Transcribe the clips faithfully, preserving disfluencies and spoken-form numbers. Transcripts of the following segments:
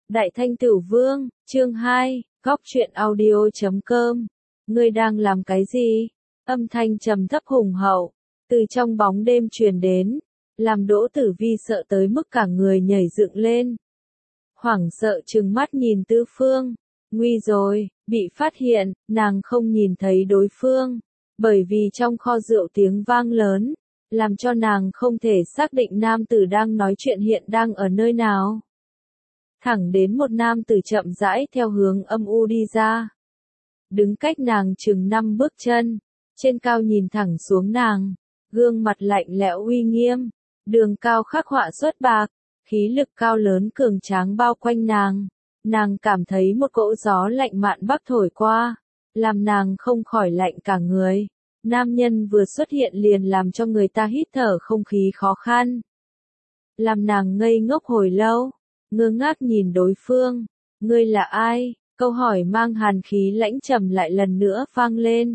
Đại Thanh Tửu Vương, chương hai, góc truyện audio.com. Ngươi đang làm cái gì? Âm thanh trầm thấp hùng hậu, từ trong bóng đêm truyền đến, làm Đỗ Tử Vi sợ tới mức cả người nhảy dựng lên. Hoảng sợ trừng mắt nhìn Tư Phương, nguy rồi, bị phát hiện, nàng không nhìn thấy đối phương, bởi vì trong kho rượu tiếng vang lớn, làm cho nàng không thể xác định nam tử đang nói chuyện hiện đang ở nơi nào. Thẳng đến một nam tử chậm rãi theo hướng âm u đi ra. Đứng cách nàng chừng năm bước chân, trên cao nhìn thẳng xuống nàng, gương mặt lạnh lẽo uy nghiêm, đường cao khắc họa xuất bạc, khí lực cao lớn cường tráng bao quanh nàng. Nàng cảm thấy một cỗ gió lạnh mạn bắc thổi qua, làm nàng không khỏi lạnh cả người. Nam nhân vừa xuất hiện liền làm cho người ta hít thở không khí khó khăn. Làm nàng ngây ngốc hồi lâu, ngơ ngác nhìn đối phương. Ngươi là ai? Câu hỏi mang hàn khí lãnh trầm lại lần nữa vang lên.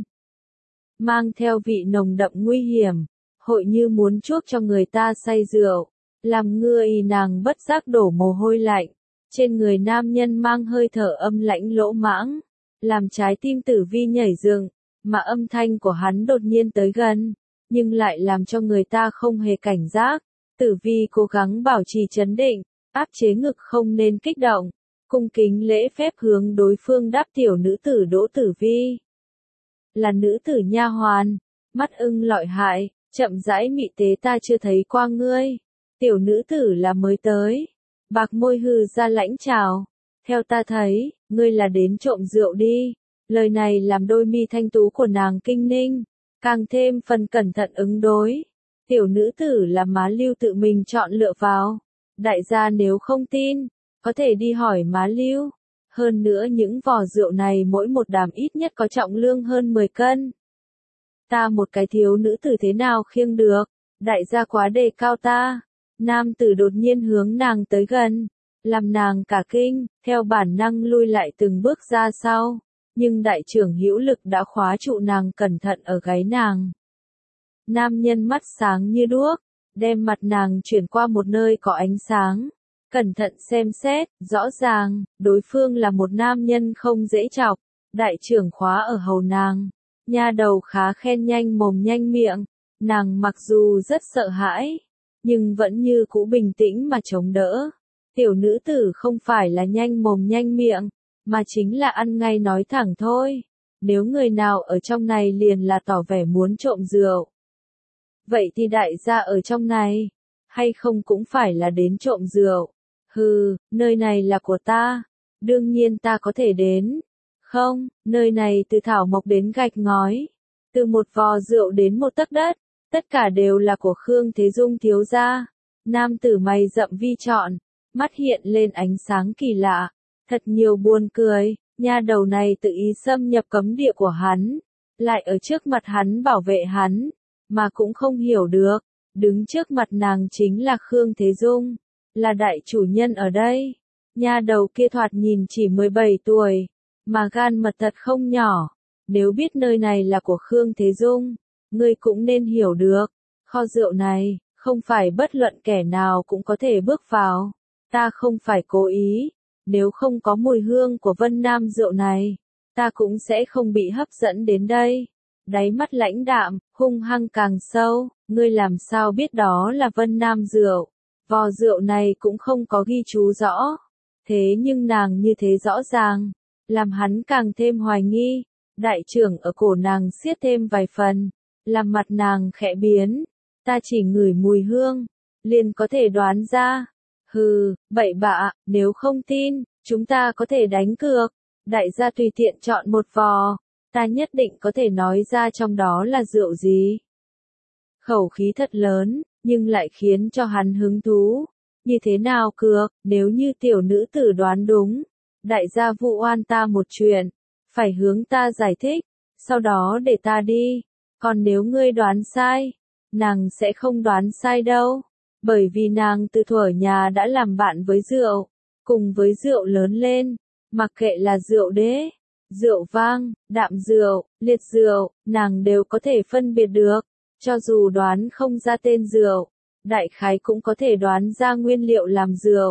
Mang theo vị nồng đậm nguy hiểm, hội như muốn chuốc cho người ta say rượu, làm người nàng bất giác đổ mồ hôi lạnh. Trên người nam nhân mang hơi thở âm lãnh lỗ mãng, làm trái tim Tử Vi nhảy dựng, mà âm thanh của hắn đột nhiên tới gần, nhưng lại làm cho người ta không hề cảnh giác. Tử Vi cố gắng bảo trì trấn định, áp chế ngực không nên kích động, cung kính lễ phép hướng đối phương đáp tiểu nữ tử Đỗ Tử Vi. Là nữ tử nha hoàn, mắt ưng lọi hại, chậm rãi mị tế ta chưa thấy qua ngươi. Tiểu nữ tử là mới tới. Bạc môi hừ ra lãnh chào. Theo ta thấy, ngươi là đến trộm rượu đi. Lời này làm đôi mi thanh tú của nàng kinh ninh, càng thêm phần cẩn thận ứng đối. Tiểu nữ tử là Má Lưu tự mình chọn lựa vào. Đại gia nếu không tin, có thể đi hỏi Má Lưu. Hơn nữa những vò rượu này mỗi một đàm ít nhất có trọng lượng hơn mười cân. Ta một cái thiếu nữ tử thế nào khiêng được, đại gia quá đề cao ta. Nam tử đột nhiên hướng nàng tới gần, làm nàng cả kinh, theo bản năng lui lại từng bước ra sau. Nhưng đại trưởng hữu lực đã khóa trụ nàng cẩn thận ở gáy nàng. Nam nhân mắt sáng như đuốc, đem mặt nàng chuyển qua một nơi có ánh sáng. Cẩn thận xem xét, rõ ràng, đối phương là một nam nhân không dễ chọc. Đại trưởng khóa ở hầu nàng. Nha đầu khá khen nhanh mồm nhanh miệng. Nàng mặc dù rất sợ hãi, nhưng vẫn như cũ bình tĩnh mà chống đỡ. Tiểu nữ tử không phải là nhanh mồm nhanh miệng, mà chính là ăn ngay nói thẳng thôi. Nếu người nào ở trong này liền là tỏ vẻ muốn trộm rượu. Vậy thì đại gia ở trong này, hay không cũng phải là đến trộm rượu. Hừ, nơi này là của ta, đương nhiên ta có thể đến. Không, nơi này từ thảo mộc đến gạch ngói, từ một vò rượu đến một tấc đất, tất cả đều là của Khương Thế Dung thiếu gia. Nam tử mày rậm vi trọn, mắt hiện lên ánh sáng kỳ lạ, thật nhiều buồn cười. Nha đầu này tự ý xâm nhập cấm địa của hắn, lại ở trước mặt hắn bảo vệ hắn, mà cũng không hiểu được, đứng trước mặt nàng chính là Khương Thế Dung, là đại chủ nhân ở đây. Nha đầu kia thoạt nhìn chỉ mười bảy tuổi, mà gan mật thật không nhỏ. Nếu biết nơi này là của Khương Thế Dung, ngươi cũng nên hiểu được, kho rượu này, không phải bất luận kẻ nào cũng có thể bước vào. Ta không phải cố ý, nếu không có mùi hương của Vân Nam rượu này, ta cũng sẽ không bị hấp dẫn đến đây. Đáy mắt lãnh đạm, hung hăng càng sâu, ngươi làm sao biết đó là Vân Nam rượu? Vò rượu này cũng không có ghi chú rõ. Thế nhưng nàng như thế rõ ràng, làm hắn càng thêm hoài nghi. Đại trưởng ở cổ nàng siết thêm vài phần, làm mặt nàng khẽ biến. Ta chỉ ngửi mùi hương, liền có thể đoán ra. Hừ, bậy bạ, nếu không tin, chúng ta có thể đánh cược. Đại gia tùy tiện chọn một vò, ta nhất định có thể nói ra trong đó là rượu gì. Khẩu khí thật lớn, nhưng lại khiến cho hắn hứng thú. Như thế nào cược, nếu như tiểu nữ tử đoán đúng, đại gia vụ oan ta một chuyện, phải hướng ta giải thích, sau đó để ta đi. Còn nếu ngươi đoán sai, nàng sẽ không đoán sai đâu, bởi vì nàng từ thuở nhà đã làm bạn với rượu, cùng với rượu lớn lên, mặc kệ là rượu đế, rượu vang, đạm rượu, liệt rượu, nàng đều có thể phân biệt được. Cho dù đoán không ra tên rượu, đại khái cũng có thể đoán ra nguyên liệu làm rượu.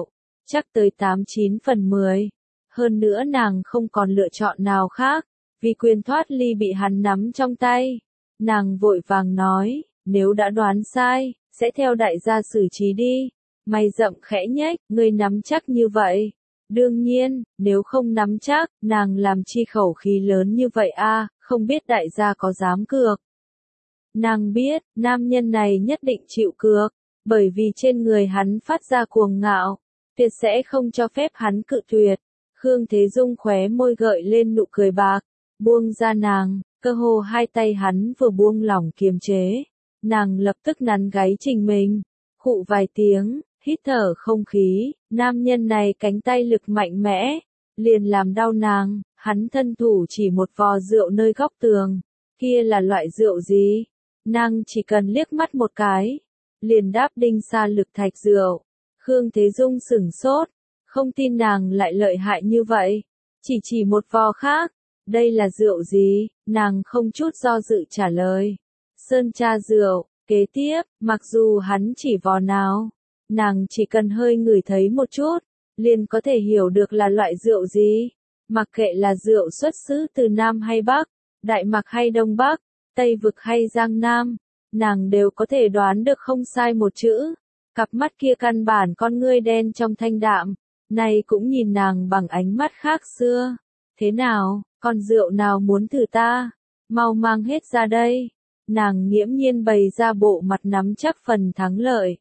chắc tới tám chín phần mười. Hơn nữa nàng không còn lựa chọn nào khác, vì quyền thoát ly bị hắn nắm trong tay. Nàng vội vàng nói, nếu đã đoán sai, sẽ theo đại gia xử trí đi. Mày rậm khẽ nhếch, ngươi nắm chắc như vậy. Đương nhiên, nếu không nắm chắc, nàng làm chi khẩu khí lớn như vậy a, không biết đại gia có dám cược. Nàng biết, nam nhân này nhất định chịu cược, bởi vì trên người hắn phát ra cuồng ngạo, tuyệt sẽ không cho phép hắn cự tuyệt. Khương Thế Dung khóe môi gợi lên nụ cười bạc, buông ra nàng, cơ hồ hai tay hắn vừa buông lỏng kiềm chế. Nàng lập tức nắn gáy Trình mình, khụ vài tiếng, hít thở không khí, nam nhân này cánh tay lực mạnh mẽ, liền làm đau nàng, hắn thân thủ chỉ một vò rượu nơi góc tường, kia là loại rượu gì? Nàng chỉ cần liếc mắt một cái, liền đáp đinh sa lực thạch rượu. Khương Thế Dung sửng sốt, không tin nàng lại lợi hại như vậy, chỉ chỉ một vò khác, đây là rượu gì? Nàng không chút do dự trả lời, Sơn Tra rượu. Kế tiếp, mặc dù hắn chỉ vò nào, nàng chỉ cần hơi ngửi thấy một chút, liền có thể hiểu được là loại rượu gì. Mặc kệ là rượu xuất xứ từ Nam hay Bắc, Đại Mạc hay Đông Bắc, Tây Vực hay Giang Nam, nàng đều có thể đoán được không sai một chữ. Cặp mắt kia căn bản con ngươi đen trong thanh đạm, này cũng nhìn nàng bằng ánh mắt khác xưa. Thế nào, con rượu nào muốn thử ta? Mau mang hết ra đây. Nàng nghiễm nhiên bày ra bộ mặt nắm chắc phần thắng lợi.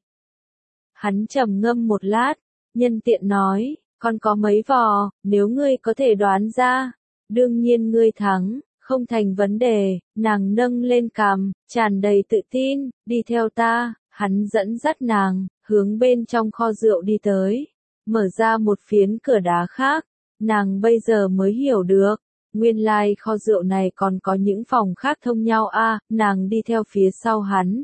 Hắn trầm ngâm một lát, nhân tiện nói, con có mấy vò, nếu ngươi có thể đoán ra, đương nhiên ngươi thắng, không thành vấn đề. Nàng nâng lên cằm, tràn đầy tự tin, đi theo ta. Hắn dẫn dắt nàng, hướng bên trong kho rượu đi tới, mở ra một phiến cửa đá khác. Nàng bây giờ mới hiểu được, nguyên lai like kho rượu này còn có những phòng khác thông nhau a. À, nàng đi theo phía sau hắn,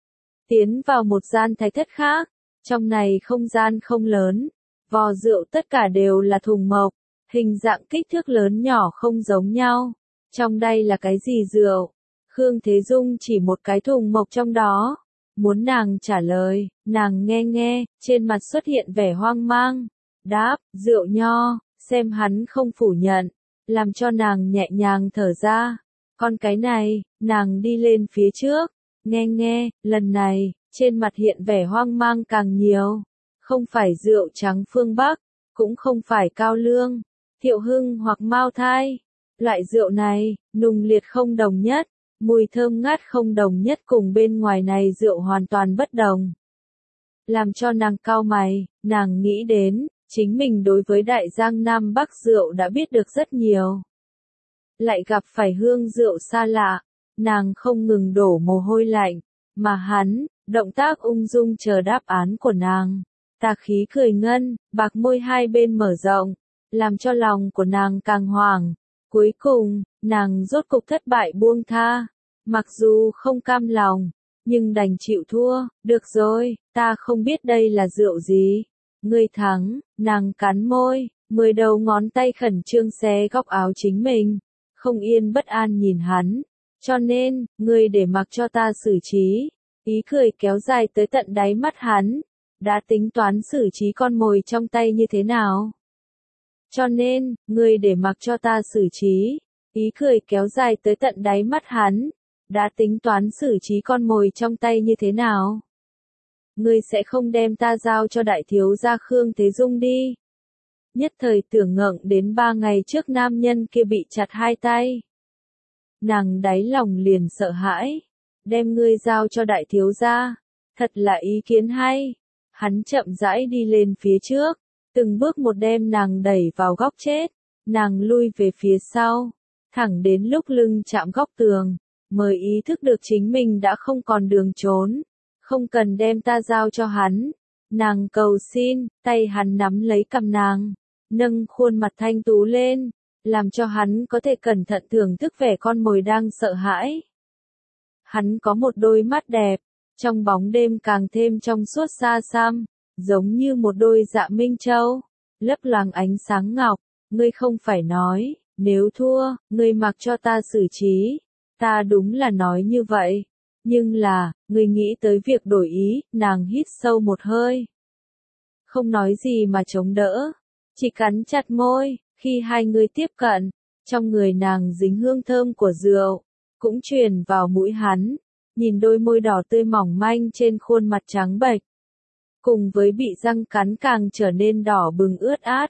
tiến vào một gian thạch thất khác. Trong này không gian không lớn, vò rượu tất cả đều là thùng mộc, hình dạng kích thước lớn nhỏ không giống nhau. Trong đây là cái gì rượu? Khương Thế Dung chỉ một cái thùng mộc trong đó. Muốn nàng trả lời, nàng nghe nghe, trên mặt xuất hiện vẻ hoang mang. Đáp, rượu nho. Xem hắn không phủ nhận, làm cho nàng nhẹ nhàng thở ra. Con cái này, nàng đi lên phía trước, nghe nghe, lần này, trên mặt hiện vẻ hoang mang càng nhiều. Không phải rượu trắng phương Bắc, cũng không phải cao lương, Thiệu Hưng hoặc Mao Thai. Loại rượu này, nùng liệt không đồng nhất, mùi thơm ngát không đồng nhất, cùng bên ngoài này rượu hoàn toàn bất đồng. Làm cho nàng cau mày, nàng nghĩ đến, chính mình đối với Đại Giang Nam Bắc rượu đã biết được rất nhiều. Lại gặp phải hương rượu xa lạ, nàng không ngừng đổ mồ hôi lạnh, mà hắn, động tác ung dung chờ đáp án của nàng. Tà khí cười ngân, bạc môi hai bên mở rộng, làm cho lòng của nàng càng hoảng. Cuối cùng, nàng rốt cục thất bại buông tha. Mặc dù không cam lòng, nhưng đành chịu thua. Được rồi, ta không biết đây là rượu gì. Ngươi thắng. Nàng cắn môi, mười đầu ngón tay khẩn trương xé góc áo chính mình. Không yên bất an nhìn hắn. Cho nên, ngươi để mặc cho ta xử trí. Ý cười kéo dài tới tận đáy mắt hắn. Đã tính toán xử trí con mồi trong tay như thế nào? Cho nên, ngươi để mặc cho ta xử trí. Ý cười kéo dài tới tận đáy mắt hắn. Đã tính toán xử trí con mồi trong tay như thế nào? Ngươi sẽ không đem ta giao cho đại thiếu gia Khương Thế Dung đi. Nhất thời tưởng ngẩng đến ba ngày trước nam nhân kia bị chặt hai tay. Nàng đáy lòng liền sợ hãi. Đem ngươi giao cho đại thiếu gia. Thật là ý kiến hay. Hắn chậm rãi đi lên phía trước. Từng bước một đem nàng đẩy vào góc chết. Nàng lui về phía sau. Thẳng đến lúc lưng chạm góc tường. Mới ý thức được chính mình đã không còn đường trốn. Không cần đem ta giao cho hắn. Nàng cầu xin, tay hắn nắm lấy cằm nàng. Nâng khuôn mặt thanh tú lên. Làm cho hắn có thể cẩn thận thưởng thức vẻ con mồi đang sợ hãi. Hắn có một đôi mắt đẹp. Trong bóng đêm càng thêm trong suốt xa xăm. Giống như một đôi dạ minh châu. Lấp loáng ánh sáng ngọc. Ngươi không phải nói, nếu thua, ngươi mặc cho ta xử trí. Ta đúng là nói như vậy. Nhưng là, ngươi nghĩ tới việc đổi ý, nàng hít sâu một hơi. không nói gì mà chống đỡ, chỉ cắn chặt môi, khi hai người tiếp cận, trong người nàng dính hương thơm của rượu, cũng truyền vào mũi hắn, nhìn đôi môi đỏ tươi mỏng manh trên khuôn mặt trắng bệch, cùng với bị răng cắn càng trở nên đỏ bừng ướt át.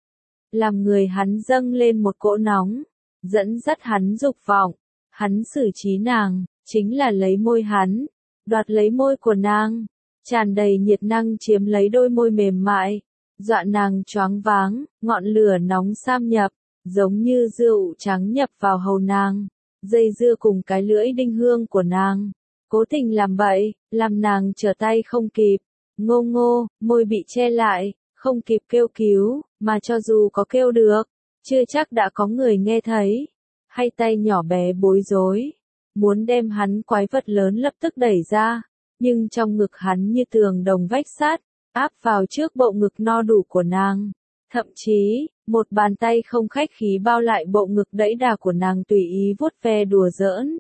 Làm người hắn dâng lên một cỗ nóng, dẫn dắt hắn dục vọng, hắn xử trí nàng, chính là lấy môi hắn, đoạt lấy môi của nàng, tràn đầy nhiệt năng chiếm lấy đôi môi mềm mại, dọa nàng choáng váng, ngọn lửa nóng xâm nhập, giống như rượu trắng nhập vào hầu nàng, dây dưa cùng cái lưỡi đinh hương của nàng, cố tình làm bậy, làm nàng trở tay không kịp, ngô ngô, môi bị che lại, không kịp kêu cứu, mà cho dù có kêu được, chưa chắc đã có người nghe thấy, hay tay nhỏ bé bối rối, muốn đem hắn quái vật lớn lập tức đẩy ra, nhưng trong ngực hắn như tường đồng vách sắt, áp vào trước bộ ngực no đủ của nàng. Thậm chí, một bàn tay không khách khí bao lại bộ ngực đẫy đà của nàng tùy ý vuốt ve đùa giỡn.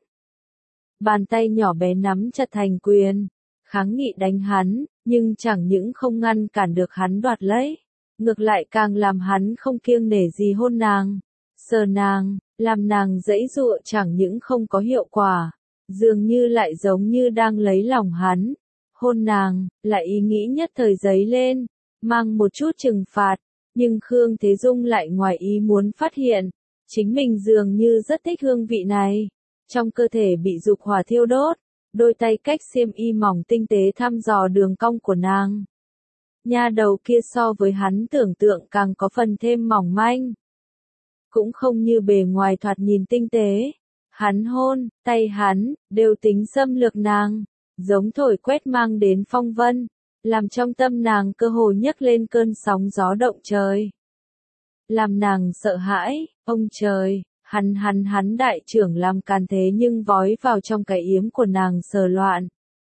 Bàn tay nhỏ bé nắm chặt thành quyền, kháng nghị đánh hắn, nhưng chẳng những không ngăn cản được hắn đoạt lấy, ngược lại càng làm hắn không kiêng nể gì hôn nàng, sờ nàng, làm nàng giãy giụa chẳng những không có hiệu quả, dường như lại giống như đang lấy lòng hắn. Hôn nàng, lại ý nghĩ nhất thời dấy lên, mang một chút trừng phạt, nhưng Khương Thế Dung lại ngoài ý muốn phát hiện, chính mình dường như rất thích hương vị này, trong cơ thể bị dục hỏa thiêu đốt, đôi tay cách xiêm y mỏng tinh tế thăm dò đường cong của nàng. Nha đầu kia so với hắn tưởng tượng càng có phần thêm mỏng manh, cũng không như bề ngoài thoạt nhìn tinh tế, hắn hôn, tay hắn, đều tính xâm lược nàng, giống thổi quét mang đến phong vân, làm trong tâm nàng cơ hồ nhấc lên cơn sóng gió động trời. Làm nàng sợ hãi, ông trời, hắn hắn hắn đại trưởng làm càn thế nhưng vói vào trong cái yếm của nàng sờ loạn.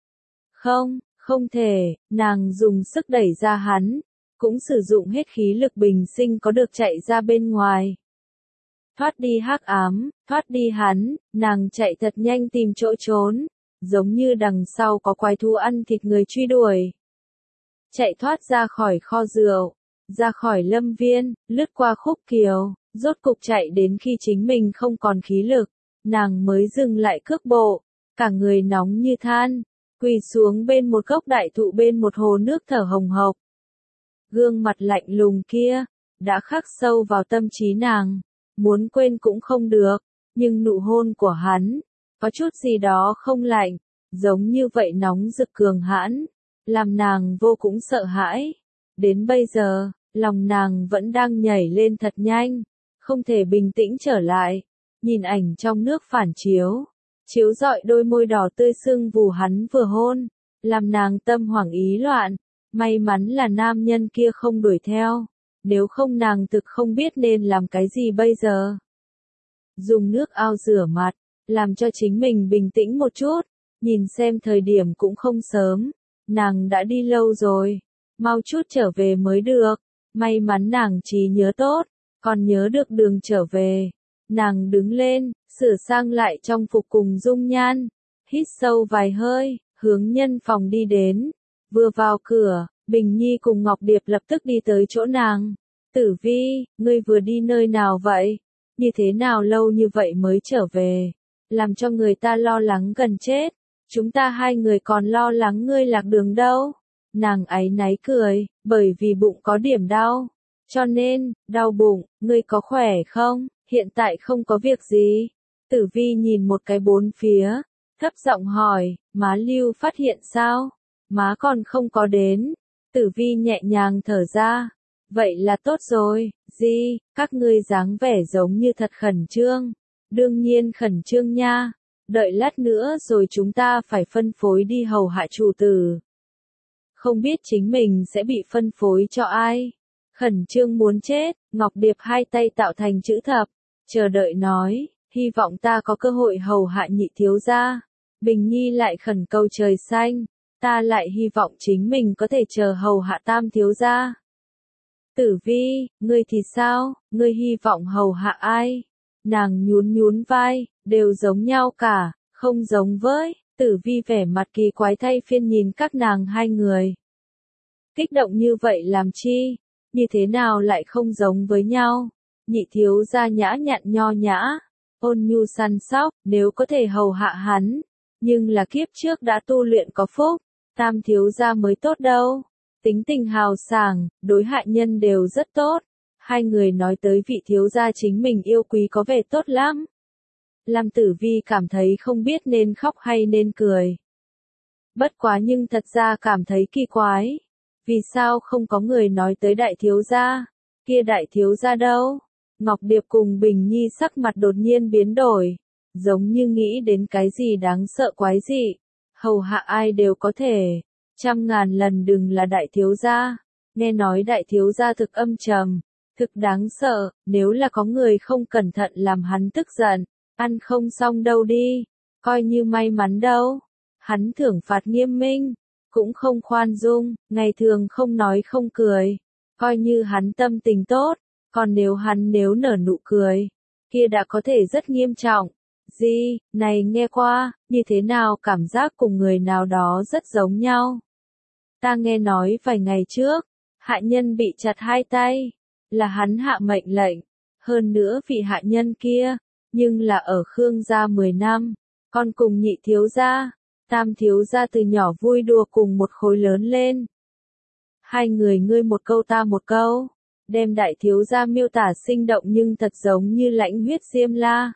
Không, không thể, nàng dùng sức đẩy ra hắn, cũng sử dụng hết khí lực bình sinh có được chạy ra bên ngoài. Thoát đi hắc ám, thoát đi hắn, nàng chạy thật nhanh tìm chỗ trốn, giống như đằng sau có quái thú ăn thịt người truy đuổi. Chạy thoát ra khỏi kho rượu, ra khỏi lâm viên, lướt qua khúc kiều, rốt cục chạy đến khi chính mình không còn khí lực, nàng mới dừng lại cước bộ, cả người nóng như than, quỳ xuống bên một gốc đại thụ bên một hồ nước thở hồng hộc. Gương mặt lạnh lùng kia, đã khắc sâu vào tâm trí nàng, muốn quên cũng không được, nhưng nụ hôn của hắn, có chút gì đó không lạnh, giống như vậy nóng rực cường hãn, làm nàng vô cùng sợ hãi. Đến bây giờ, lòng nàng vẫn đang nhảy lên thật nhanh, không thể bình tĩnh trở lại, nhìn ảnh trong nước phản chiếu, chiếu rọi đôi môi đỏ tươi sưng vù hắn vừa hôn, làm nàng tâm hoảng ý loạn, may mắn là nam nhân kia không đuổi theo, nếu không nàng thực không biết nên làm cái gì bây giờ. Dùng nước ao rửa mặt, làm cho chính mình bình tĩnh một chút, nhìn xem thời điểm cũng không sớm, nàng đã đi lâu rồi, mau chút trở về mới được, may mắn nàng trí nhớ tốt, còn nhớ được đường trở về. Nàng đứng lên, sửa sang lại trong phục cùng dung nhan, hít sâu vài hơi, hướng nhân phòng đi đến, vừa vào cửa, Bình Nhi cùng Ngọc Điệp lập tức đi tới chỗ nàng. Tử Vi, ngươi vừa đi nơi nào vậy? Như thế nào lâu như vậy mới trở về? Làm cho người ta lo lắng gần chết. Chúng ta hai người còn lo lắng ngươi lạc đường đâu. Nàng áy náy cười, bởi vì bụng có điểm đau. Cho nên, đau bụng, ngươi có khỏe không? Hiện tại không có việc gì. Tử Vi nhìn một cái bốn phía, thấp giọng hỏi, má Lưu phát hiện sao? Má còn không có đến. Tử Vi nhẹ nhàng thở ra. Vậy là tốt rồi, gì, các ngươi dáng vẻ giống như thật khẩn trương. Đương nhiên khẩn trương nha. Đợi lát nữa rồi chúng ta phải phân phối đi hầu hạ chủ tử. Không biết chính mình sẽ bị phân phối cho ai. Khẩn trương muốn chết, Ngọc Điệp hai tay tạo thành chữ thập, chờ đợi nói, hy vọng ta có cơ hội hầu hạ nhị thiếu gia. Bình Nhi lại khẩn cầu trời xanh, ta lại hy vọng chính mình có thể chờ hầu hạ tam thiếu gia. Tử Vi, ngươi thì sao, ngươi hy vọng hầu hạ ai? Nàng nhún nhún vai, đều giống nhau cả, không giống với. Tử Vi vẻ mặt kỳ quái thay phiên nhìn các nàng hai người. Kích động như vậy làm chi? Như thế nào lại không giống với nhau? Nhị thiếu gia nhã nhặn nho nhã, ôn nhu săn sóc, nếu có thể hầu hạ hắn, nhưng là kiếp trước đã tu luyện có phúc, tam thiếu gia mới tốt đâu. Tính tình hào sảng, đối hạ nhân đều rất tốt. Hai người nói tới vị thiếu gia chính mình yêu quý có vẻ tốt lắm. Lam Tử Vi cảm thấy không biết nên khóc hay nên cười. Bất quá nhưng thật ra cảm thấy kỳ quái. Vì sao không có người nói tới đại thiếu gia? Kia đại thiếu gia đâu? Ngọc Điệp cùng Bình Nhi sắc mặt đột nhiên biến đổi, giống như nghĩ đến cái gì đáng sợ quái dị. Hầu hạ ai đều có thể, trăm ngàn lần đừng là đại thiếu gia. Nghe nói đại thiếu gia thực âm trầm, thực đáng sợ, nếu là có người không cẩn thận làm hắn tức giận, ăn không xong đâu đi, coi như may mắn đâu. Hắn thưởng phạt nghiêm minh, cũng không khoan dung, ngày thường không nói không cười, coi như hắn tâm tình tốt, còn nếu hắn nếu nở nụ cười, kia đã có thể rất nghiêm trọng. Gì, này nghe qua, như thế nào cảm giác cùng người nào đó rất giống nhau. Ta nghe nói vài ngày trước, hạ nhân bị chặt hai tay, là hắn hạ mệnh lệnh, hơn nữa vị hạ nhân kia, nhưng là ở Khương gia mười năm, còn cùng nhị thiếu gia, tam thiếu gia từ nhỏ vui đùa cùng một khối lớn lên. Hai người ngươi một câu ta một câu, đem đại thiếu gia miêu tả sinh động nhưng thật giống như lãnh huyết diêm la.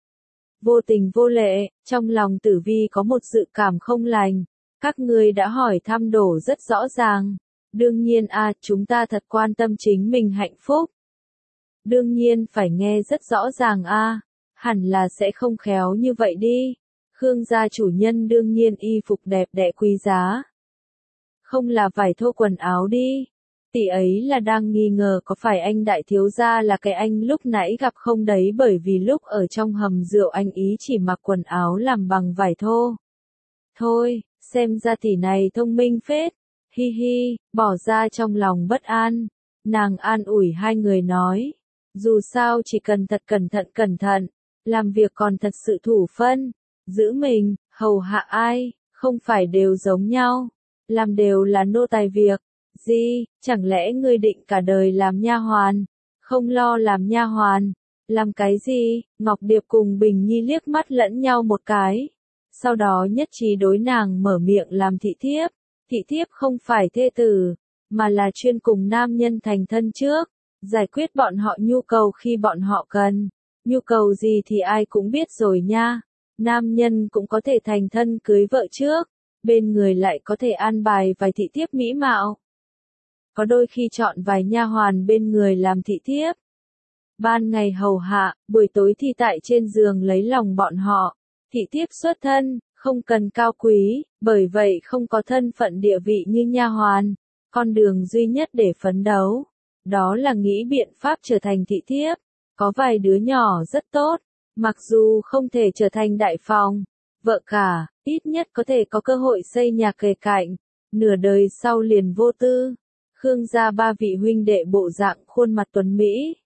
Vô tình vô lệ, trong lòng Tử Vi có một dự cảm không lành, các ngươi đã hỏi thăm đổ rất rõ ràng. Đương nhiên a, à, chúng ta thật quan tâm chính mình hạnh phúc. Đương nhiên phải nghe rất rõ ràng a, à, hẳn là sẽ không khéo như vậy đi. Khương gia chủ nhân đương nhiên y phục đẹp đẽ quý giá. Không là vải thô quần áo đi. Tỷ ấy là đang nghi ngờ có phải anh đại thiếu gia là cái anh lúc nãy gặp không đấy, bởi vì lúc ở trong hầm rượu anh ý chỉ mặc quần áo làm bằng vải thô. Thôi, xem ra tỷ này thông minh phết. Hi hi, bỏ ra trong lòng bất an. Nàng an ủi hai người nói. Dù sao chỉ cần thật cẩn thận cẩn thận, làm việc còn thật sự thủ phân. Giữ mình, hầu hạ ai, không phải đều giống nhau. Làm đều là nô tài việc. Gì, chẳng lẽ ngươi định cả đời làm nha hoàn, không lo làm nha hoàn, làm cái gì? Ngọc Điệp cùng Bình Nhi liếc mắt lẫn nhau một cái, sau đó nhất trí đối nàng mở miệng làm thị thiếp. Thị thiếp không phải thê tử, mà là chuyên cùng nam nhân thành thân trước, giải quyết bọn họ nhu cầu khi bọn họ cần. Nhu cầu gì thì ai cũng biết rồi nha. Nam nhân cũng có thể thành thân cưới vợ trước, bên người lại có thể an bài vài thị thiếp mỹ mạo. Có đôi khi chọn vài nha hoàn bên người làm thị thiếp. Ban ngày hầu hạ, buổi tối thì tại trên giường lấy lòng bọn họ. Thị thiếp xuất thân, không cần cao quý, bởi vậy không có thân phận địa vị như nha hoàn. Con đường duy nhất để phấn đấu, đó là nghĩ biện pháp trở thành thị thiếp. Có vài đứa nhỏ rất tốt, mặc dù không thể trở thành đại phòng, vợ cả, ít nhất có thể có cơ hội xây nhà kề cạnh, nửa đời sau liền vô tư. Khương gia ba vị huynh đệ bộ dạng khuôn mặt tuấn Mỹ.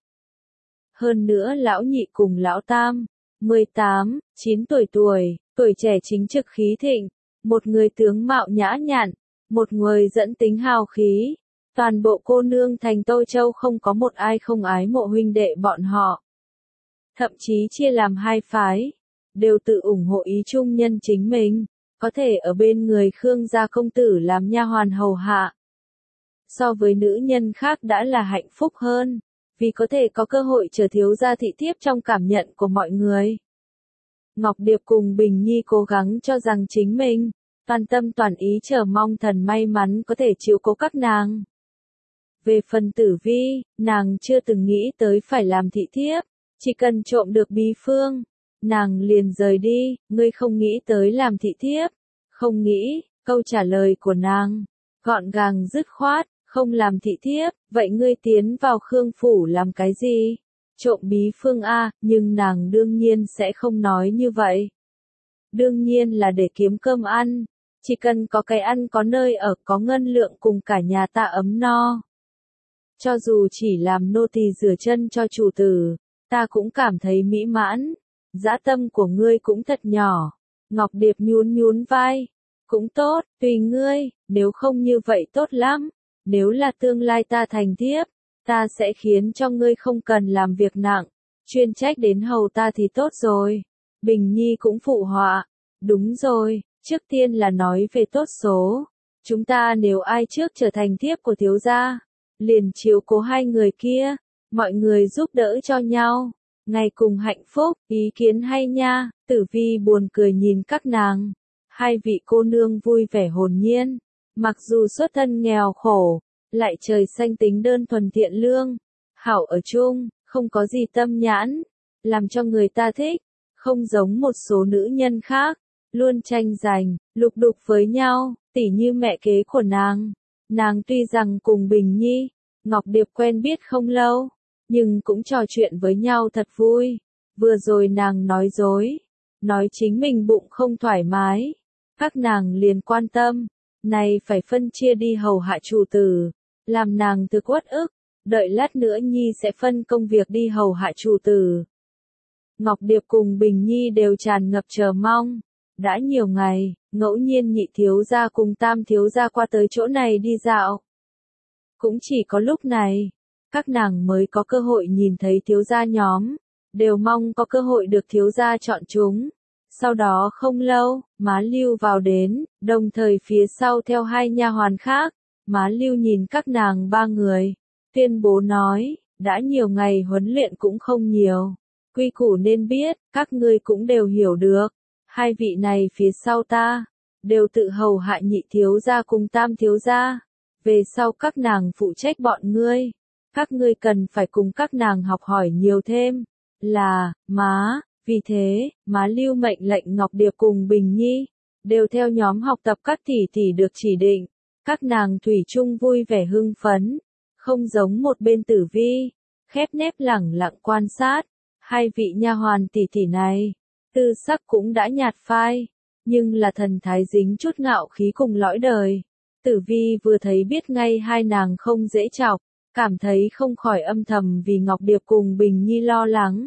Hơn nữa lão nhị cùng lão tam, mười tám, chín tuổi tuổi, tuổi trẻ chính trực khí thịnh, một người tướng mạo nhã nhặn, một người dẫn tính hào khí. Toàn bộ cô nương thành Tô Châu không có một ai không ái mộ huynh đệ bọn họ. Thậm chí chia làm hai phái, đều tự ủng hộ ý chung nhân chính mình, có thể ở bên người Khương gia công tử làm nha hoàn hầu hạ. So với nữ nhân khác đã là hạnh phúc hơn, vì có thể có cơ hội trở thiếu gia thị thiếp trong cảm nhận của mọi người. Ngọc Điệp cùng Bình Nhi cố gắng cho rằng chính mình, toàn tâm toàn ý chờ mong thần may mắn có thể chiếu cố các nàng. Về phần Tử Vi, nàng chưa từng nghĩ tới phải làm thị thiếp, chỉ cần trộm được bí phương, nàng liền rời đi. Ngươi không nghĩ tới làm thị thiếp? Không nghĩ, câu trả lời của nàng gọn gàng dứt khoát. Không làm thị thiếp, vậy ngươi tiến vào Khương phủ làm cái gì? Trộm bí phương a, nhưng nàng đương nhiên sẽ không nói như vậy. Đương nhiên là để kiếm cơm ăn, chỉ cần có cái ăn có nơi ở có ngân lượng cùng cả nhà ta ấm no. Cho dù chỉ làm nô tỳ rửa chân cho chủ tử, ta cũng cảm thấy mỹ mãn. Dã tâm của ngươi cũng thật nhỏ. Ngọc Điệp nhún nhún vai. Cũng tốt, tùy ngươi, nếu không như vậy tốt lắm. nếu là tương lai ta thành thiếp, ta sẽ khiến cho ngươi không cần làm việc nặng, chuyên trách đến hầu ta thì tốt rồi. Bình Nhi cũng phụ họa, đúng rồi, trước tiên là nói về tốt số. Chúng ta nếu ai trước trở thành thiếp của thiếu gia, liền chiếu cố hai người kia, mọi người giúp đỡ cho nhau, ngày cùng hạnh phúc, ý kiến hay nha. Tử Vi buồn cười nhìn các nàng, hai vị cô nương vui vẻ hồn nhiên, mặc dù xuất thân nghèo khổ, lại trời xanh tính đơn thuần thiện lương, hảo ở chung, không có gì tâm nhãn, làm cho người ta thích, không giống một số nữ nhân khác, luôn tranh giành, lục đục với nhau, tỉ như mẹ kế của nàng. Nàng tuy rằng cùng Bình Nhi, Ngọc Điệp quen biết không lâu, nhưng cũng trò chuyện với nhau thật vui. Vừa rồi nàng nói dối, nói chính mình bụng không thoải mái, các nàng liền quan tâm, này phải phân chia đi hầu hạ chủ tử, làm nàng thực uất ức, đợi lát nữa Nhi sẽ phân công việc đi hầu hạ chủ tử. Ngọc Điệp cùng Bình Nhi đều tràn ngập chờ mong. Đã nhiều ngày, ngẫu nhiên nhị thiếu gia cùng tam thiếu gia qua tới chỗ này đi dạo. Cũng chỉ có lúc này, các nàng mới có cơ hội nhìn thấy thiếu gia nhóm, đều mong có cơ hội được thiếu gia chọn chúng. Sau đó không lâu, Má Lưu vào đến, đồng thời phía sau theo hai nha hoàn khác. Má Lưu nhìn các nàng ba người, tuyên bố nói, đã nhiều ngày huấn luyện cũng không nhiều. Quy củ nên biết, các ngươi cũng đều hiểu được. Hai vị này phía sau ta, đều tự hầu hạ nhị thiếu gia cùng tam thiếu gia. Về sau các nàng phụ trách bọn ngươi. Các ngươi cần phải cùng các nàng học hỏi nhiều thêm. Là, má, vì thế, Má Lưu mệnh lệnh Ngọc Điệp cùng Bình Nhi, đều theo nhóm học tập các tỷ tỷ được chỉ định. Các nàng thủy chung vui vẻ hưng phấn, không giống một bên Tử Vi, khép nép lẳng lặng quan sát. Hai vị nha hoàn tỷ tỷ này, tư sắc cũng đã nhạt phai, nhưng là thần thái dính chút ngạo khí cùng lõi đời. Tử Vi vừa thấy biết ngay hai nàng không dễ chọc, cảm thấy không khỏi âm thầm vì Ngọc Điệp cùng Bình Nhi lo lắng.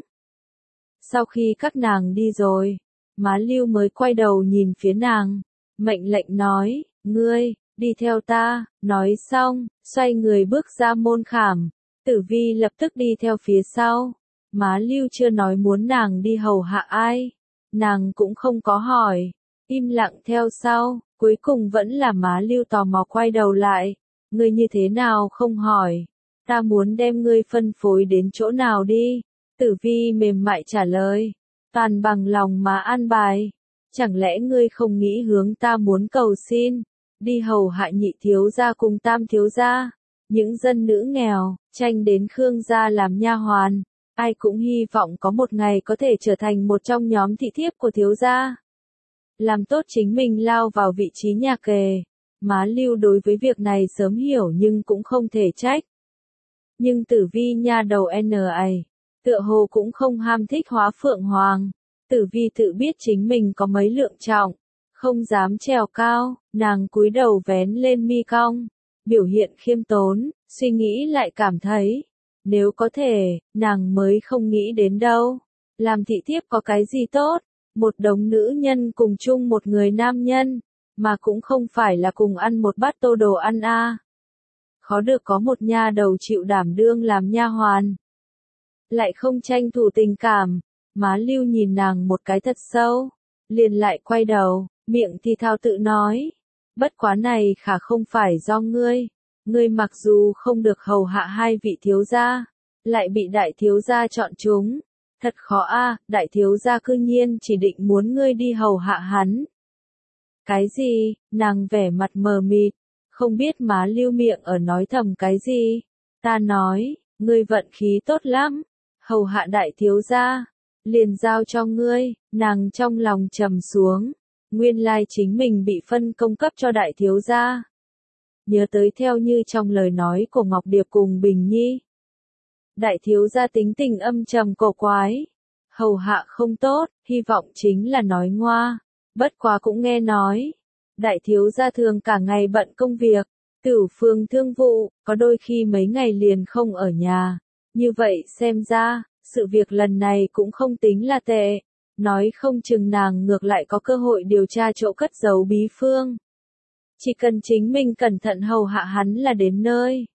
Sau khi các nàng đi rồi, Má Lưu mới quay đầu nhìn phía nàng, mệnh lệnh nói, ngươi, đi theo ta, nói xong, xoay người bước ra môn khảm. Tử Vi lập tức đi theo phía sau. Má Lưu chưa nói muốn nàng đi hầu hạ ai, nàng cũng không có hỏi, im lặng theo sau, cuối cùng vẫn là Má Lưu tò mò quay đầu lại, ngươi như thế nào không hỏi, ta muốn đem ngươi phân phối đến chỗ nào đi. Tử Vi mềm mại trả lời, toàn bằng lòng mà an bài, chẳng lẽ ngươi không nghĩ hướng ta muốn cầu xin, đi hầu hạ nhị thiếu gia cùng tam thiếu gia, những dân nữ nghèo, tranh đến Khương gia làm nha hoàn. Ai cũng hy vọng có một ngày có thể trở thành một trong nhóm thị thiếp của thiếu gia. Làm tốt chính mình lao vào vị trí nhà kề. Má Lưu đối với việc này sớm hiểu nhưng cũng không thể trách. Nhưng Tử Vi nha đầu N A, tựa hồ cũng không ham thích hóa phượng hoàng. Tử Vi tự biết chính mình có mấy lượng trọng, không dám trèo cao, nàng cúi đầu vén lên mi cong, biểu hiện khiêm tốn, suy nghĩ lại cảm thấy, nếu có thể, nàng mới không nghĩ đến đâu. Làm thị thiếp có cái gì tốt, một đống nữ nhân cùng chung một người nam nhân, mà cũng không phải là cùng ăn một bát tô đồ ăn a. À. Khó được có một nha đầu chịu đảm đương làm nha hoàn. Lại không tranh thủ tình cảm, Má Lưu nhìn nàng một cái thật sâu, liền lại quay đầu, miệng thì thào tự nói, bất quá này khả không phải do ngươi. Ngươi mặc dù không được hầu hạ hai vị thiếu gia, lại bị đại thiếu gia chọn chúng. Thật khó a, à, đại thiếu gia cư nhiên chỉ định muốn ngươi đi hầu hạ hắn. Cái gì? Nàng vẻ mặt mờ mịt, không biết Má Lưu miệng ở nói thầm cái gì. Ta nói, ngươi vận khí tốt lắm, hầu hạ đại thiếu gia, liền giao cho ngươi. Nàng trong lòng trầm xuống, nguyên lai chính mình bị phân công cấp cho đại thiếu gia. Nhớ tới theo như trong lời nói của Ngọc Điệp cùng Bình Nhi. Đại thiếu gia tính tình âm trầm cổ quái, hầu hạ không tốt, hy vọng chính là nói ngoa, bất quá cũng nghe nói. Đại thiếu gia thường cả ngày bận công việc, cửu phường thương vụ, có đôi khi mấy ngày liền không ở nhà. Như vậy xem ra, sự việc lần này cũng không tính là tệ, nói không chừng nàng ngược lại có cơ hội điều tra chỗ cất giấu bí phương. chỉ cần chính mình cẩn thận hầu hạ hắn là đến nơi.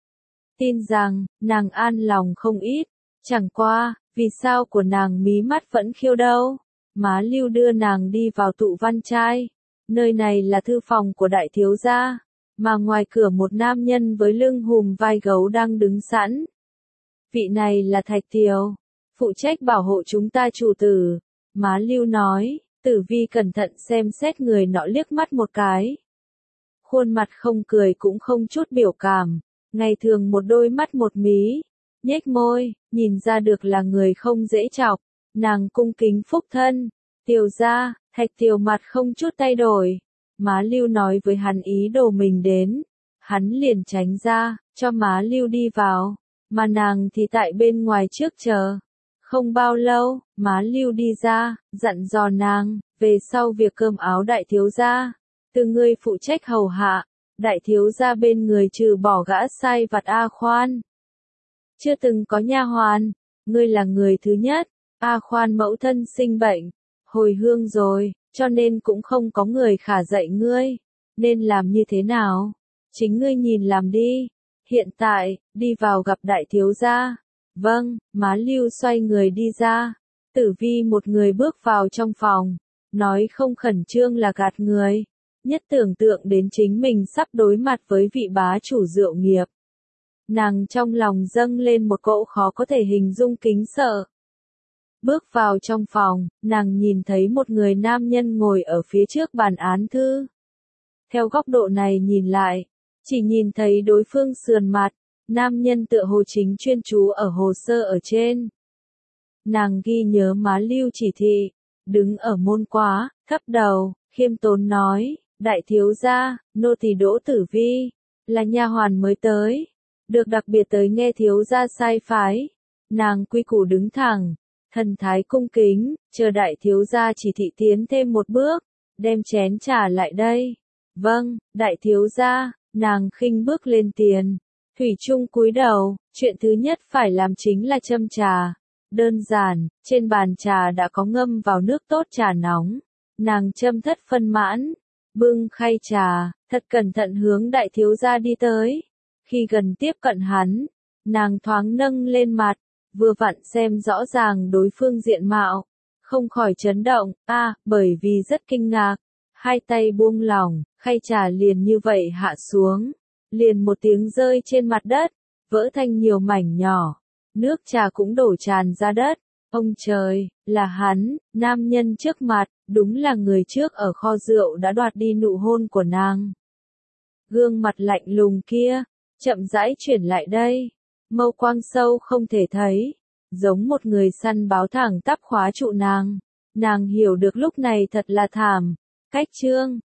Tin rằng, nàng an lòng không ít, chẳng qua, vì sao của nàng mí mắt vẫn khiêu đâu. Má Lưu đưa nàng đi vào tụ văn trai, nơi này là thư phòng của đại thiếu gia, mà ngoài cửa một nam nhân với lưng hùm vai gấu đang đứng sẵn. Vị này là Thạch Tiều, phụ trách bảo hộ chúng ta chủ tử, má Lưu nói. Tử Vi cẩn thận xem xét người nọ liếc mắt một cái. Khuôn mặt không cười cũng không chút biểu cảm, ngày thường một đôi mắt một mí, nhếch môi, nhìn ra được là người không dễ chọc, nàng cung kính phúc thân. Tiều gia, Thạch Tiều mặt không chút thay đổi, má Lưu nói với hắn ý đồ mình đến, hắn liền tránh ra, cho má Lưu đi vào, mà nàng thì tại bên ngoài trước chờ. Không bao lâu, má Lưu đi ra, dặn dò nàng, về sau việc cơm áo đại thiếu gia, từ ngươi phụ trách hầu hạ, đại thiếu gia bên người trừ bỏ gã sai vặt A Khoan. Chưa từng có nha hoàn, ngươi là người thứ nhất, A Khoan mẫu thân sinh bệnh, hồi hương rồi, cho nên cũng không có người khả dạy ngươi, nên làm như thế nào, chính ngươi nhìn làm đi, hiện tại, đi vào gặp đại thiếu gia. Vâng, má Lưu xoay người đi ra, Tử Vi một người bước vào trong phòng, nói không khẩn trương là gạt người, nhất tưởng tượng đến chính mình sắp đối mặt với vị bá chủ rượu nghiệp. Nàng trong lòng dâng lên một cỗ khó có thể hình dung kính sợ. Bước vào trong phòng, nàng nhìn thấy một người nam nhân ngồi ở phía trước bàn án thư. Theo góc độ này nhìn lại, chỉ nhìn thấy đối phương sườn mặt, nam nhân tựa hồ chính chuyên chú ở hồ sơ ở trên. Nàng ghi nhớ má Lưu chỉ thị, đứng ở môn quá, thấp đầu, khiêm tốn nói, đại thiếu gia, nô tỳ Đỗ Tử Vi, là nha hoàn mới tới, được đặc biệt tới nghe thiếu gia sai phái. Nàng quy củ đứng thẳng, thần thái cung kính, chờ đại thiếu gia chỉ thị tiến thêm một bước, đem chén trà lại đây. Vâng, đại thiếu gia, nàng khinh bước lên tiền. Thủy Trung cúi đầu, chuyện thứ nhất phải làm chính là châm trà. Đơn giản, trên bàn trà đã có ngâm vào nước tốt trà nóng. Nàng châm thất phân mãn, bưng khay trà, thật cẩn thận hướng đại thiếu gia đi tới. Khi gần tiếp cận hắn, nàng thoáng nâng lên mặt, vừa vặn xem rõ ràng đối phương diện mạo, không khỏi chấn động, a, à, bởi vì rất kinh ngạc, hai tay buông lỏng, khay trà liền như vậy hạ xuống. Liền một tiếng rơi trên mặt đất, vỡ thành nhiều mảnh nhỏ, nước trà cũng đổ tràn ra đất. Ông trời, là hắn, nam nhân trước mặt, đúng là người trước ở kho rượu đã đoạt đi nụ hôn của nàng. Gương mặt lạnh lùng kia, chậm rãi chuyển lại đây, mâu quang sâu không thể thấy, giống một người săn báo thẳng tắp khóa trụ nàng. Nàng hiểu được lúc này thật là thảm, cách chương,